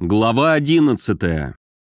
Глава 11.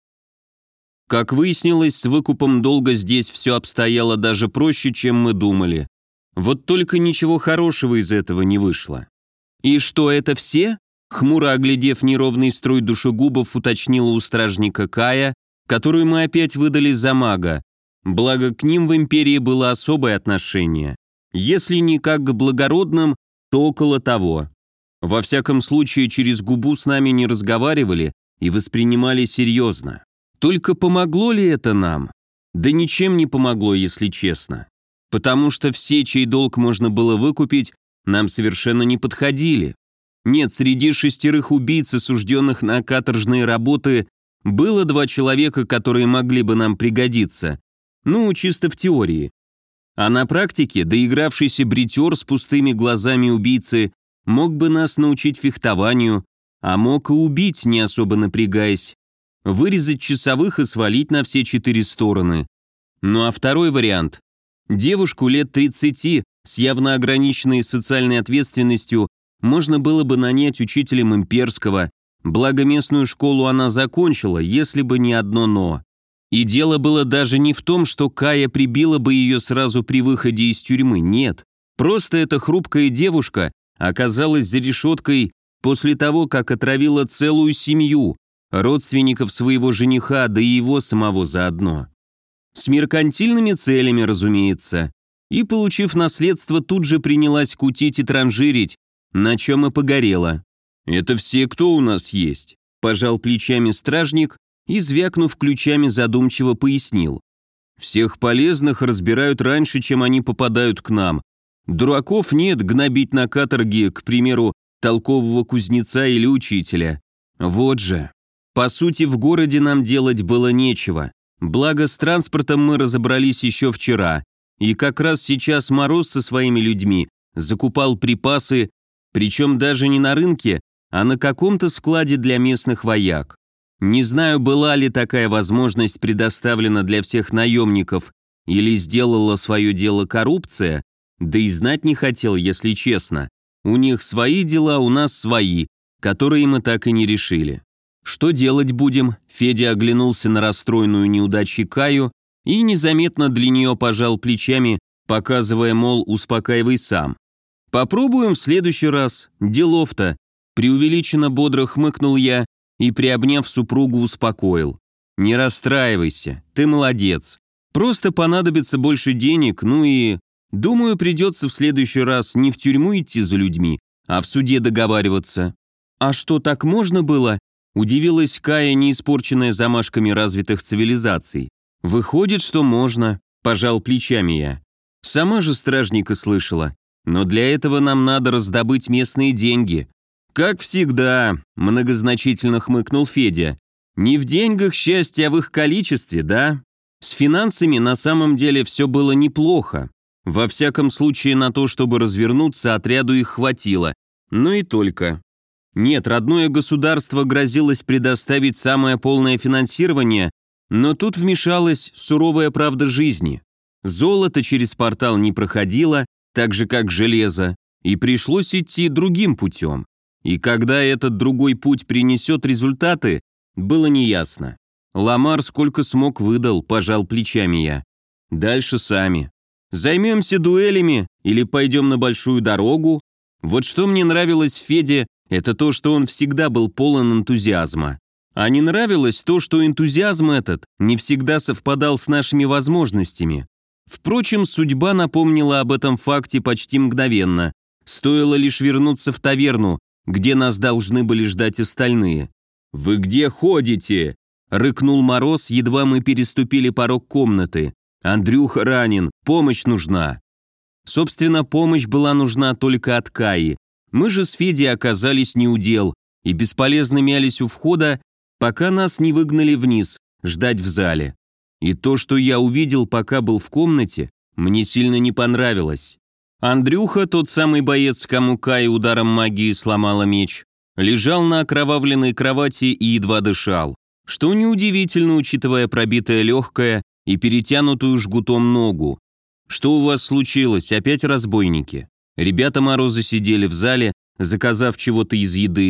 Как выяснилось, с выкупом долга здесь все обстояло даже проще, чем мы думали. Вот только ничего хорошего из этого не вышло. «И что, это все?» Хмуро оглядев неровный строй душегубов, уточнила у стражника Кая, которую мы опять выдали за мага. Благо, к ним в империи было особое отношение. Если не как к благородным, то около того. Во всяком случае, через губу с нами не разговаривали и воспринимали серьезно. Только помогло ли это нам? Да ничем не помогло, если честно. Потому что все, чей долг можно было выкупить, нам совершенно не подходили. Нет, среди 6 убийц, осужденных на каторжные работы, было 2 человека, которые могли бы нам пригодиться. Ну, чисто в теории. А на практике доигравшийся бритер с пустыми глазами убийцы мог бы нас научить фехтованию, а мог и убить, не особо напрягаясь, вырезать часовых и свалить на все 4 стороны. Ну а второй вариант. Девушку лет 30 с явно ограниченной социальной ответственностью можно было бы нанять учителем имперского, благо местную школу она закончила, если бы не одно «но». И дело было даже не в том, что Кая прибила бы ее сразу при выходе из тюрьмы, нет. Просто эта хрупкая девушка оказалась за решеткой после того, как отравила целую семью, родственников своего жениха, да и его самого заодно. С меркантильными целями, разумеется. И, получив наследство, тут же принялась кутить и транжирить, на чем и погорела. «Это все, кто у нас есть?» – пожал плечами стражник и, звякнув ключами, задумчиво пояснил. «Всех полезных разбирают раньше, чем они попадают к нам. Дураков нет гнобить на каторге, к примеру, толкового кузнеца или учителя. Вот же. По сути, в городе нам делать было нечего. Благо, с транспортом мы разобрались еще вчера. И как раз сейчас Мороз со своими людьми закупал припасы, причем даже не на рынке, а на каком-то складе для местных вояк. Не знаю, была ли такая возможность предоставлена для всех наемников, или сделала свое дело коррупция, да и знать не хотел, если честно. У них свои дела, у нас свои, которые мы так и не решили. Что делать будем? Федя оглянулся на расстроенную неудачей Каю и незаметно для нее пожал плечами, показывая, мол, успокаивай сам. Попробуем в следующий раз. Делов-то. Преувеличенно бодро хмыкнул я и, приобняв супругу, успокоил. Не расстраивайся, ты молодец. Просто понадобится больше денег, ну и... Думаю, придется в следующий раз не в тюрьму идти за людьми, а в суде договариваться. А что, так можно было? Удивилась Кая, не испорченная замашками развитых цивилизаций. Выходит, что можно, пожал плечами я. Сама же стражника слышала. Но для этого нам надо раздобыть местные деньги. Как всегда, многозначительно хмыкнул Федя. Не в деньгах счастье, а в их количестве, да? С финансами на самом деле все было неплохо. Во всяком случае, на то, чтобы развернуться, отряду их хватило. Но и только. Нет, родное государство грозилось предоставить самое полное финансирование, но тут вмешалась суровая правда жизни. Золото через портал не проходило, так же как железо, и пришлось идти другим путем. И когда этот другой путь принесет результаты, было неясно. Ламар сколько смог выдал, пожал плечами я. Дальше сами. Займемся дуэлями или пойдем на большую дорогу? Вот что мне нравилось в Феде, это то, что он всегда был полон энтузиазма. А не нравилось то, что энтузиазм этот не всегда совпадал с нашими возможностями. Впрочем, судьба напомнила об этом факте почти мгновенно. Стоило лишь вернуться в таверну, где нас должны были ждать остальные. «Вы где ходите?» – рыкнул Мороз, едва мы переступили порог комнаты. «Андрюха ранен, помощь нужна». Собственно, помощь была нужна только от Каи. Мы же с Федей оказались неудел и бесполезно мялись у входа, пока нас не выгнали вниз, ждать в зале. И то, что я увидел, пока был в комнате, мне сильно не понравилось. Андрюха, тот самый боец, кому Кая ударом магии сломала меч, лежал на окровавленной кровати и едва дышал. Что неудивительно, учитывая пробитое легкое и перетянутую жгутом ногу. «Что у вас случилось? Опять разбойники?» Ребята Мороза сидели в зале, заказав чего-то из еды,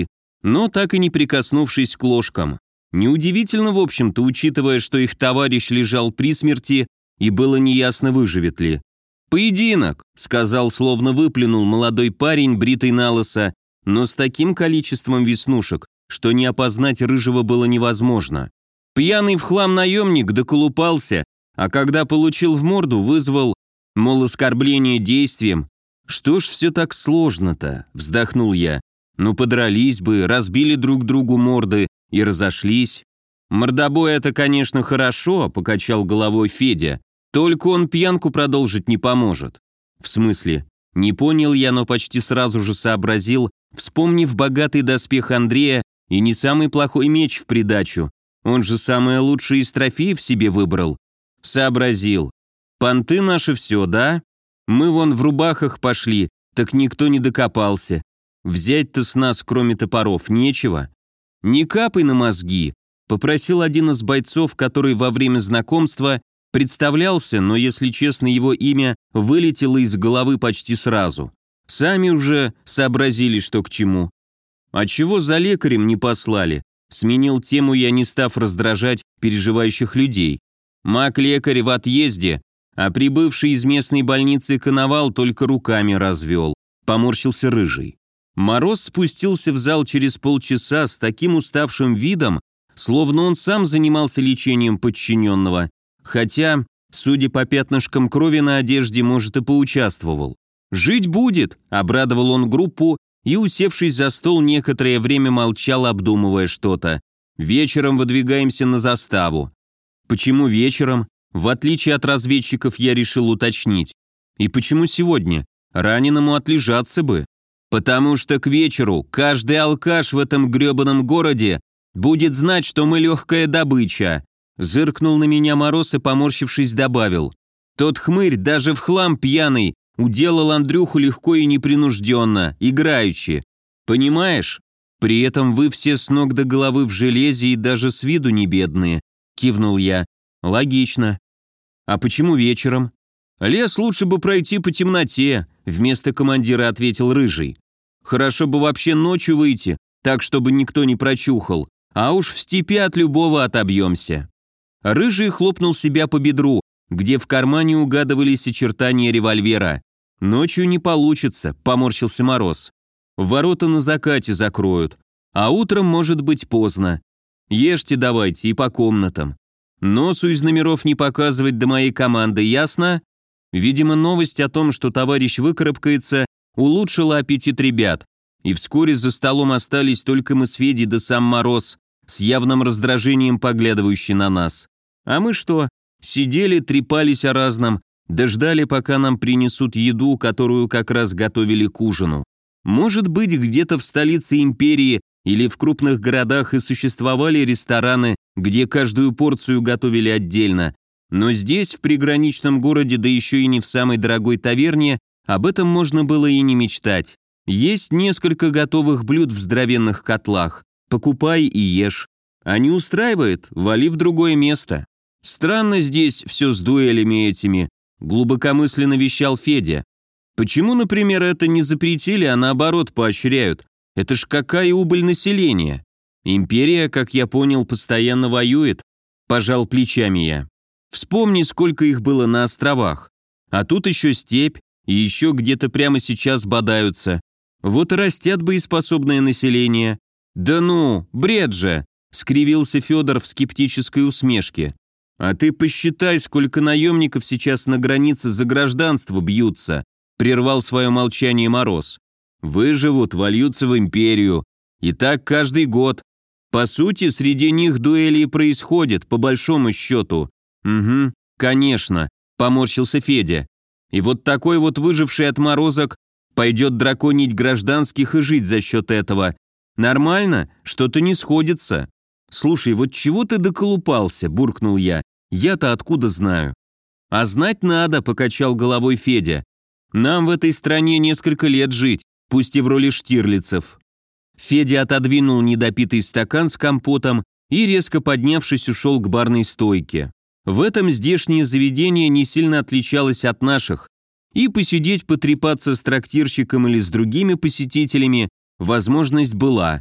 но так и не прикоснувшись к ложкам. Неудивительно, в общем-то, учитывая, что их товарищ лежал при смерти и было неясно, выживет ли. «Поединок», — сказал, словно выплюнул молодой парень, бритый налысо, но с таким количеством веснушек, что не опознать рыжего было невозможно. Пьяный в хлам наемник доколупался, а когда получил в морду, вызвал, мол, оскорбление действием. «Что ж все так сложно-то?» – вздохнул я. «Ну, подрались бы, разбили друг другу морды и разошлись». «Мордобой это, конечно, хорошо», – покачал головой Федя. «Только он пьянку продолжить не поможет». «В смысле?» Не понял я, но почти сразу же сообразил, вспомнив богатый доспех Андрея и не самый плохой меч в придачу. Он же самое лучшее из трофеев себе выбрал. Сообразил. Понты наши все, да? Мы вон в рубахах пошли, так никто не докопался. Взять-то с нас, кроме топоров, нечего. Не капай на мозги, попросил один из бойцов, который во время знакомства представлялся, но, если честно, его имя вылетело из головы почти сразу. Сами уже сообразили, что к чему. А чего за лекарем не послали? Сменил тему я, не став раздражать переживающих людей. Маг-лекарь в отъезде, а прибывший из местной больницы Коновал только руками развел. Поморщился Рыжий. Мороз спустился в зал через полчаса с таким уставшим видом, словно он сам занимался лечением подчиненного, хотя, судя по пятнышкам крови на одежде, может, и поучаствовал. «Жить будет», — обрадовал он группу и, усевшись за стол, некоторое время молчал, обдумывая что-то. «Вечером выдвигаемся на заставу». «Почему вечером?» В отличие от разведчиков, я решил уточнить. «И почему сегодня? Раненому отлежаться бы». «Потому что к вечеру каждый алкаш в этом гребаном городе будет знать, что мы легкая добыча», зыркнул на меня Мороз и, поморщившись, добавил. «Тот хмырь даже в хлам пьяный уделал Андрюху легко и непринужденно, играючи. Понимаешь? При этом вы все с ног до головы в железе и даже с виду не бедные», кивнул я. «Логично. А почему вечером?» «Лес лучше бы пройти по темноте», вместо командира ответил Рыжий. «Хорошо бы вообще ночью выйти, так, чтобы никто не прочухал, а уж в степи от любого отобьемся». Рыжий хлопнул себя по бедру, где в кармане угадывались очертания револьвера. «Ночью не получится», — поморщился Мороз. «Ворота на закате закроют, а утром может быть поздно. Ешьте давайте и по комнатам. Носу из номеров не показывать до моей команды, ясно?» Видимо, новость о том, что товарищ выкарабкается, улучшила аппетит ребят, и вскоре за столом остались только мы с Федей да сам Мороз, с явным раздражением поглядывающий на нас. А мы что? Сидели, трепались о разном, дождали, пока нам принесут еду, которую как раз готовили к ужину. Может быть, где-то в столице империи или в крупных городах и существовали рестораны, где каждую порцию готовили отдельно, но здесь, в приграничном городе, да еще и не в самой дорогой таверне, об этом можно было и не мечтать. Есть несколько готовых блюд в здоровенных котлах. Покупай и ешь. А не устраивает, вали в другое место. Странно здесь все с дуэлями этими, глубокомысленно вещал Федя. Почему, например, это не запретили, а наоборот поощряют? Это ж какая убыль населения? Империя, как я понял, постоянно воюет, пожал плечами я. Вспомни, сколько их было на островах. А тут еще степь, и еще где-то прямо сейчас бодаются. Вот и растят боеспособное население. Да ну, бред же, скривился Федор в скептической усмешке. А ты посчитай, сколько наемников сейчас на границе за гражданство бьются, прервал свое молчание Мороз. Выживут, вольются в империю. И так каждый год. По сути, среди них дуэли и происходят, по большому счету. «Угу, конечно», — поморщился Федя. «И вот такой вот выживший отморозок пойдет драконить гражданских и жить за счет этого. Нормально? Что-то не сходится». «Слушай, вот чего ты доколупался?» — буркнул я. «Я-то откуда знаю?» «А знать надо», — покачал головой Федя. «Нам в этой стране несколько лет жить, пусть и в роли штирлицев». Федя отодвинул недопитый стакан с компотом и, резко поднявшись, ушел к барной стойке. В этом здешнее заведение не сильно отличалось от наших, и посидеть, потрепаться с трактирщиком или с другими посетителями возможность была.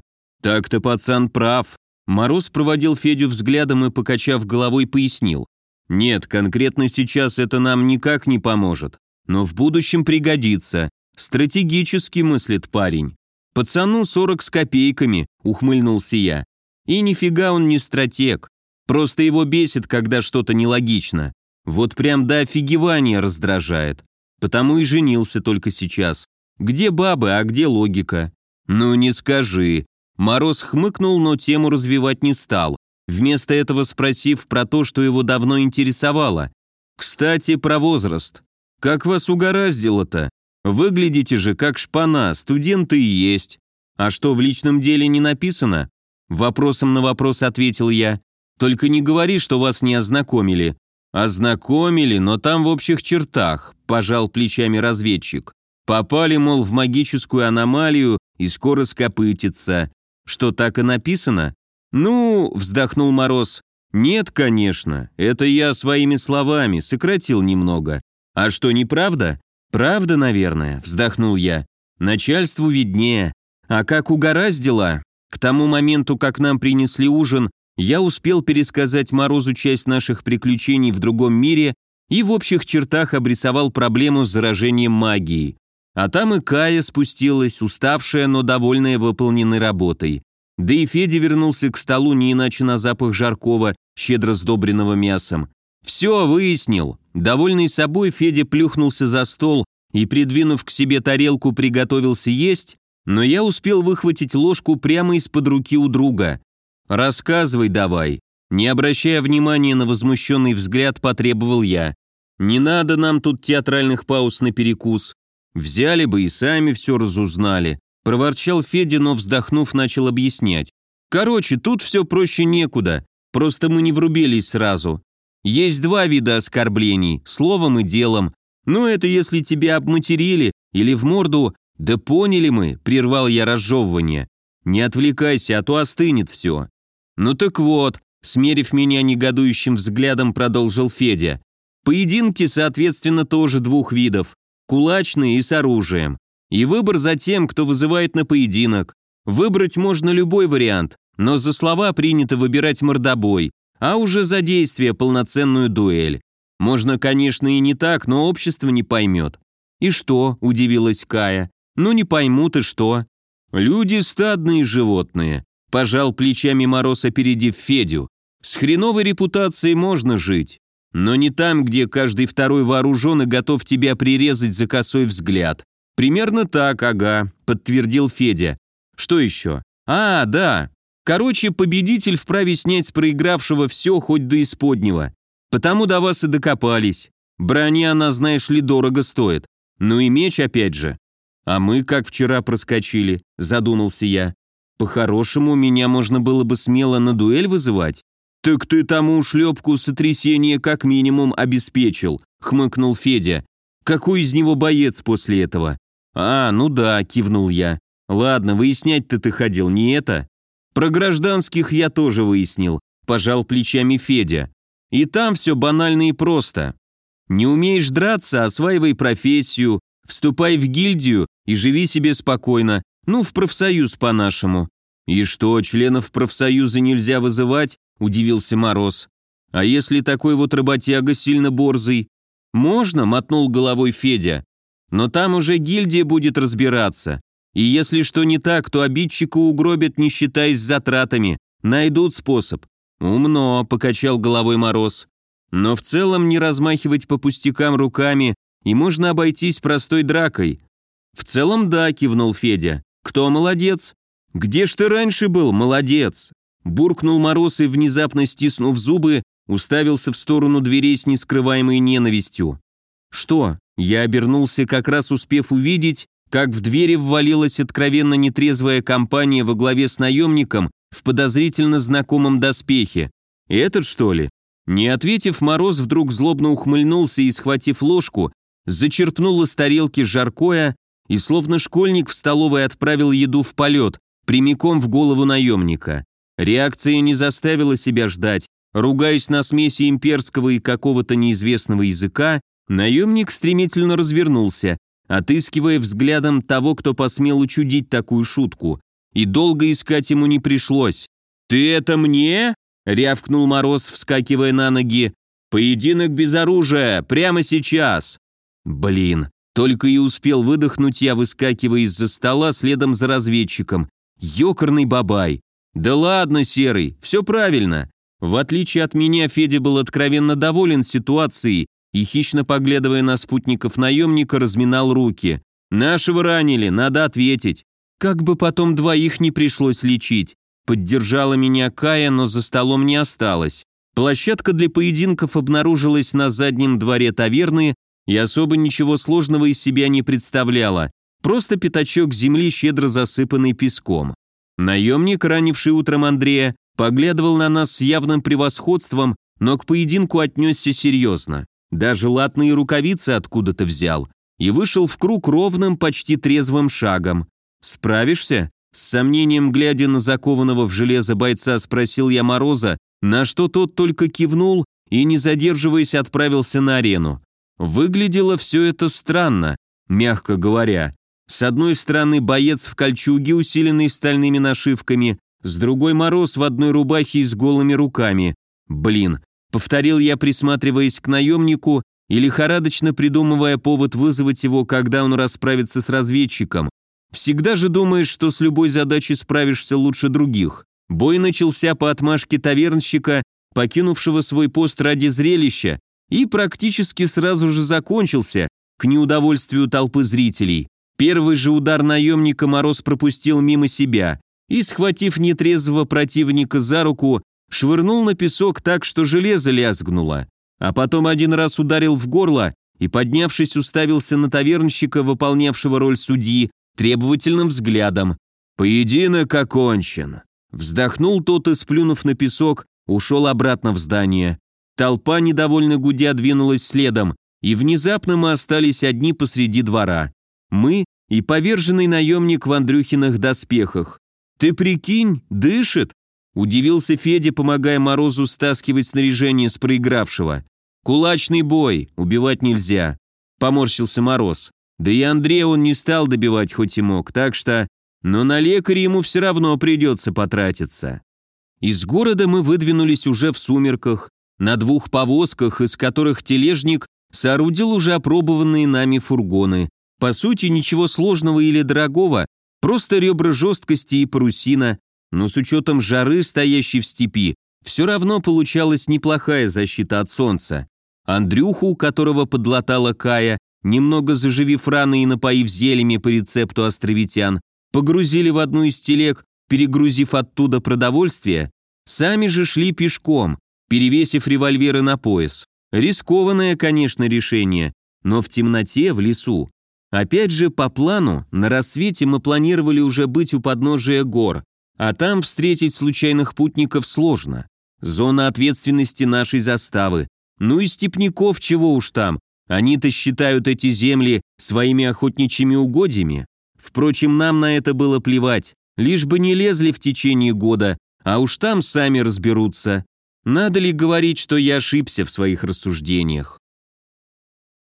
Так-то пацан прав. Мороз проводил Федю взглядом и, покачав головой, пояснил. Нет, конкретно сейчас это нам никак не поможет, но в будущем пригодится. Стратегически мыслит парень. Пацану 40 с копейками, ухмыльнулся я. И нифига он не стратег. Просто его бесит, когда что-то нелогично. Вот прям до офигевания раздражает. Потому и женился только сейчас. Где бабы, а где логика? Ну не скажи. Мороз хмыкнул, но тему развивать не стал, вместо этого спросив про то, что его давно интересовало. Кстати, про возраст. Как вас угораздило-то? Выглядите же как шпана, студенты и есть. А что, в личном деле не написано? Вопросом на вопрос ответил я. Только не говори, что вас не ознакомили. Ознакомили, но там в общих чертах, пожал плечами разведчик. Попали, мол, в магическую аномалию и скоро скопытится. Что, так и написано? Ну, вздохнул Мороз. Нет, конечно, это я своими словами, сократил немного. А что, неправда? Правда, наверное, вздохнул я. Начальству виднее. А как угораздило? К тому моменту, как нам принесли ужин, я успел пересказать Морозу часть наших приключений в другом мире и в общих чертах обрисовал проблему с заражением магией. А там и Кая спустилась, уставшая, но довольная выполненной работой. Да и Федя вернулся к столу не иначе на запах жаркого, щедро сдобренного мясом. Все, выяснил. Довольный собой, Федя плюхнулся за стол и, придвинув к себе тарелку, приготовился есть, но я успел выхватить ложку прямо из-под руки у друга. «Рассказывай давай». Не обращая внимания на возмущенный взгляд, потребовал я. «Не надо нам тут театральных пауз на перекус. Взяли бы и сами все разузнали», – проворчал Федя, но, вздохнув, начал объяснять. «Короче, тут все проще некуда, просто мы не врубились сразу. Есть два вида оскорблений – словом и делом. Ну, это если тебя обматерили или в морду. Да поняли мы», – прервал я разжевывание. «Не отвлекайся, а то остынет все». «Ну так вот», – смерив меня негодующим взглядом, продолжил Федя. «Поединки, соответственно, тоже двух видов. Кулачные и с оружием. И выбор за тем, кто вызывает на поединок. Выбрать можно любой вариант, но за слова принято выбирать мордобой, а уже за действие полноценную дуэль. Можно, конечно, и не так, но общество не поймет». «И что?» – удивилась Кая. «Ну не поймут и что?» «Люди стадные животные», – пожал плечами Мороз, опередив Федю. «С хреновой репутацией можно жить, но не там, где каждый второй вооружен и готов тебя прирезать за косой взгляд». «Примерно так, ага», – подтвердил Федя. «Что еще?» «А, да. Короче, победитель вправе снять с проигравшего все, хоть до исподнего. Потому до вас и докопались. Броня, она, знаешь ли, дорого стоит. Ну и меч опять же». «А мы, как вчера, проскочили», – задумался я. «По-хорошему, меня можно было бы смело на дуэль вызывать». «Так ты тому шлепку сотрясение как минимум обеспечил», – хмыкнул Федя. «Какой из него боец после этого?» «А, ну да», – кивнул я. «Ладно, выяснять-то ты ходил, не это?» «Про гражданских я тоже выяснил», – пожал плечами Федя. «И там все банально и просто. Не умеешь драться, осваивай профессию, вступай в гильдию и живи себе спокойно, ну, в профсоюз по-нашему». «И что, членов профсоюза нельзя вызывать?» – удивился Мороз. «А если такой вот работяга сильно борзый?» «Можно», – мотнул головой Федя. «Но там уже гильдия будет разбираться. И если что не так, то обидчика угробят, не считаясь затратами. Найдут способ». «Умно», – покачал головой Мороз. «Но в целом не размахивать по пустякам руками, и можно обойтись простой дракой». «В целом да», – кивнул Федя. «Кто молодец?» «Где ж ты раньше был, молодец?» Буркнул Мороз и, внезапно стиснув зубы, уставился в сторону дверей с нескрываемой ненавистью. «Что?» Я обернулся, как раз успев увидеть, как в двери ввалилась откровенно нетрезвая компания во главе с наемником в подозрительно знакомом доспехе. «Этот, что ли?» Не ответив, Мороз вдруг злобно ухмыльнулся и, схватив ложку, зачерпнул из тарелки жаркое и, словно школьник в столовой, отправил еду в полет, прямиком в голову наемника. Реакция не заставила себя ждать. Ругаясь на смеси имперского и какого-то неизвестного языка, наемник стремительно развернулся, отыскивая взглядом того, кто посмел учудить такую шутку, и долго искать ему не пришлось. «Ты это мне?» — рявкнул Мороз, вскакивая на ноги. «Поединок без оружия, прямо сейчас!» Блин, только и успел выдохнуть я, выскакивая из-за стола следом за разведчиком. Ёкарный бабай. «Да ладно, Серый, все правильно». В отличие от меня, Федя был откровенно доволен ситуацией и, хищно поглядывая на спутников наемника, разминал руки. «Нашего ранили, надо ответить. Как бы потом двоих не пришлось лечить». Поддержала меня Кая, но за столом не осталось. Площадка для поединков обнаружилась на заднем дворе таверны и особо ничего сложного из себя не представляла. Просто пятачок земли, щедро засыпанный песком. Наемник, ранивший утром Андрея, поглядывал на нас с явным превосходством, но к поединку отнесся серьезно. Даже латные рукавицы откуда-то взял и вышел в круг ровным, почти трезвым шагом. «Справишься?» С сомнением, глядя на закованного в железо бойца, спросил я Мороза, на что тот только кивнул и, не задерживаясь, отправился на арену. Выглядело все это странно, мягко говоря. С одной стороны боец в кольчуге, усиленный стальными нашивками, с другой Мороз в одной рубахе и с голыми руками. Блин, повторил я, присматриваясь к наемнику и лихорадочно придумывая повод вызвать его, когда он расправится с разведчиком. Всегда же думаешь, что с любой задачей справишься лучше других. Бой начался по отмашке тавернщика, покинувшего свой пост ради зрелища, и практически сразу же закончился, к неудовольствию толпы зрителей. Первый же удар наемника Мороз пропустил мимо себя и, схватив нетрезвого противника за руку, швырнул на песок так, что железо лязгнуло. А потом один раз ударил в горло и, поднявшись, уставился на тавернщика, выполнявшего роль судьи, требовательным взглядом. «Поединок окончен». Вздохнул тот и, сплюнув на песок, ушел обратно в здание. Толпа, недовольно гудя, двинулась следом, и внезапно мы остались одни посреди двора. Мы и поверженный наемник в Андрюхиных доспехах. «Ты прикинь, дышит?» – удивился Федя, помогая Морозу стаскивать снаряжение с проигравшего. «Кулачный бой, убивать нельзя», – поморщился Мороз. Да и Андрея он не стал добивать, хоть и мог, так что... Но на лекаря ему все равно придется потратиться. Из города мы выдвинулись уже в сумерках, на 2 повозках, из которых тележник соорудил уже опробованные нами фургоны. По сути, ничего сложного или дорогого, просто ребра жесткости и парусина, но с учетом жары, стоящей в степи, все равно получалась неплохая защита от солнца. Андрюху, у которого подлатала Кая, немного заживив раны и напоив зельями по рецепту островитян, погрузили в одну из телег, перегрузив оттуда продовольствие, сами же шли пешком, перевесив револьверы на пояс. Рискованное, конечно, решение, но в темноте, в лесу. Опять же, по плану, на рассвете мы планировали уже быть у подножия гор, а там встретить случайных путников сложно. Зона ответственности нашей заставы. Ну и степняков, чего уж там. Они-то считают эти земли своими охотничьими угодьями. Впрочем, нам на это было плевать, лишь бы не лезли в течение года, а уж там сами разберутся. Надо ли говорить, что я ошибся в своих рассуждениях?